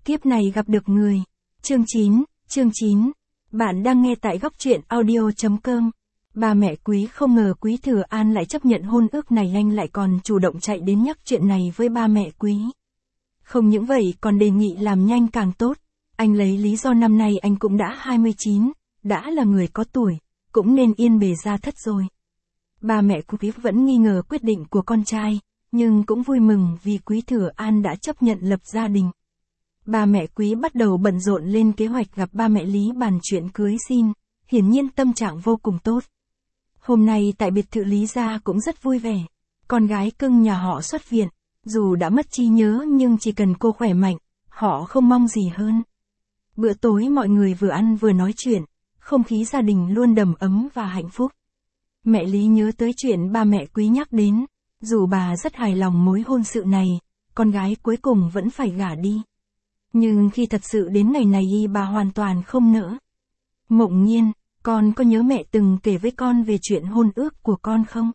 Kiếp này gặp được người. Chương 9. Bạn đang nghe tại góc truyện audio.com. Ba mẹ Quý không ngờ Quý Thừa An lại chấp nhận hôn ước này, anh lại còn chủ động chạy đến nhắc chuyện này với ba mẹ Quý. Không những vậy còn đề nghị làm nhanh càng tốt. Anh lấy lý do năm nay anh cũng đã 29, đã là người có tuổi, cũng nên yên bề gia thất rồi. Ba mẹ Quý vẫn nghi ngờ quyết định của con trai, nhưng cũng vui mừng vì Quý Thừa An đã chấp nhận lập gia đình. Ba mẹ Quý bắt đầu bận rộn lên kế hoạch gặp ba mẹ Lý bàn chuyện cưới xin, hiển nhiên tâm trạng vô cùng tốt. Hôm nay tại biệt thự Lý gia cũng rất vui vẻ, con gái cưng nhà họ xuất viện, dù đã mất trí nhớ nhưng chỉ cần cô khỏe mạnh, họ không mong gì hơn. Bữa tối mọi người vừa ăn vừa nói chuyện, không khí gia đình luôn đầm ấm và hạnh phúc. Mẹ Lý nhớ tới chuyện ba mẹ Quý nhắc đến, dù bà rất hài lòng mối hôn sự này, con gái cuối cùng vẫn phải gả đi. Nhưng khi thật sự đến ngày này bà hoàn toàn không nỡ. Mộng Nhiên, con có nhớ mẹ từng kể với con về chuyện hôn ước của con không?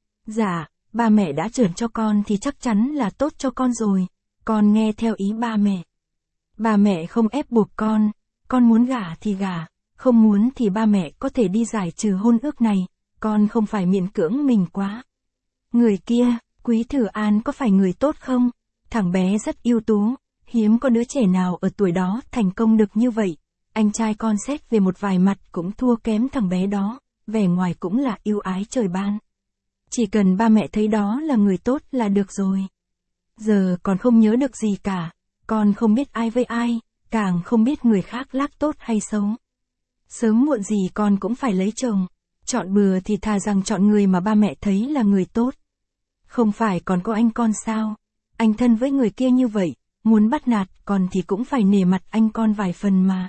Dạ, ba mẹ đã chưởng cho con thì chắc chắn là tốt cho con rồi, con nghe theo ý ba mẹ. Ba mẹ không ép buộc con muốn gả thì gả, không muốn thì ba mẹ có thể đi giải trừ hôn ước này, con không phải miễn cưỡng mình quá. Người kia, Quý Thừa An có phải người tốt không? Thằng bé rất ưu tú, hiếm có đứa trẻ nào ở tuổi đó thành công được như vậy. Anh trai con xét về một vài mặt cũng thua kém thằng bé đó, vẻ ngoài cũng là ưu ái trời ban. Chỉ cần ba mẹ thấy đó là người tốt là được rồi. Giờ còn không nhớ được gì cả, con không biết ai với ai, càng không biết người khác lác tốt hay xấu. Sớm muộn gì con cũng phải lấy chồng, chọn bừa thì thà rằng chọn người mà ba mẹ thấy là người tốt. Không phải còn có anh con sao, anh thân với người kia như vậy, muốn bắt nạt con thì cũng phải nể mặt anh con vài phần mà.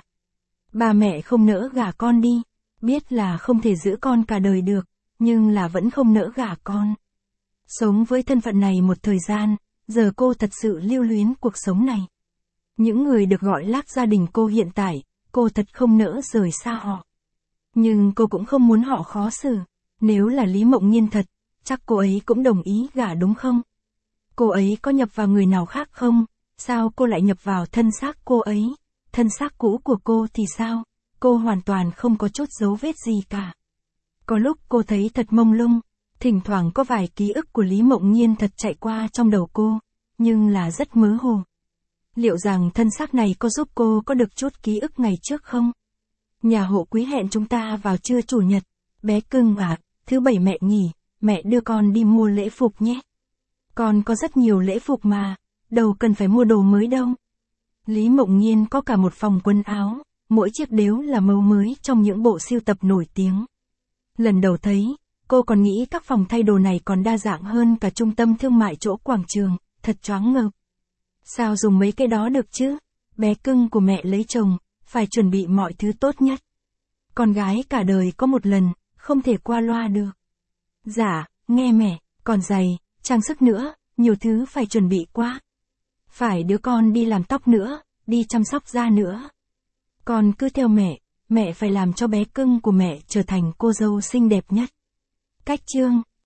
Ba mẹ không nỡ gả con đi, biết là không thể giữ con cả đời được, nhưng là vẫn không nỡ gả con. Sống với thân phận này một thời gian, giờ cô thật sự lưu luyến cuộc sống này. Những người được gọi lác gia đình cô hiện tại, cô thật không nỡ rời xa họ. Nhưng cô cũng không muốn họ khó xử, nếu là Lý Mộng Nhiên thật, chắc cô ấy cũng đồng ý gả đúng không? Cô ấy có nhập vào người nào khác không? Sao cô lại nhập vào thân xác cô ấy? Thân xác cũ của cô thì sao? Cô hoàn toàn không có chút dấu vết gì cả. Có lúc cô thấy thật mông lung, thỉnh thoảng có vài ký ức của Lý Mộng Nhiên thật chạy qua trong đầu cô, nhưng là rất mơ hồ. Liệu rằng thân xác này có giúp cô có được chút ký ức ngày trước không? Nhà hộ Quý hẹn chúng ta vào trưa chủ nhật. Bé cưng à, thứ bảy mẹ nghỉ, mẹ đưa con đi mua lễ phục nhé. Con có rất nhiều lễ phục mà, đâu cần phải mua đồ mới đâu. Lý Mộng Nhiên có cả một phòng quần áo, mỗi chiếc đều là mẫu mới trong những bộ sưu tập nổi tiếng. Lần đầu thấy, cô còn nghĩ các phòng thay đồ này còn đa dạng hơn cả trung tâm thương mại chỗ quảng trường, thật choáng ngợp. Sao dùng mấy cái đó được chứ? Bé cưng của mẹ lấy chồng, phải chuẩn bị mọi thứ tốt nhất. Con gái cả đời có một lần, không thể qua loa được. Dạ, nghe mẹ, còn giày, trang sức nữa, nhiều thứ phải chuẩn bị quá. Phải đứa con đi làm tóc nữa, đi chăm sóc da nữa. Con cứ theo mẹ phải làm cho bé cưng của mẹ trở thành cô dâu xinh đẹp nhất. Cách chương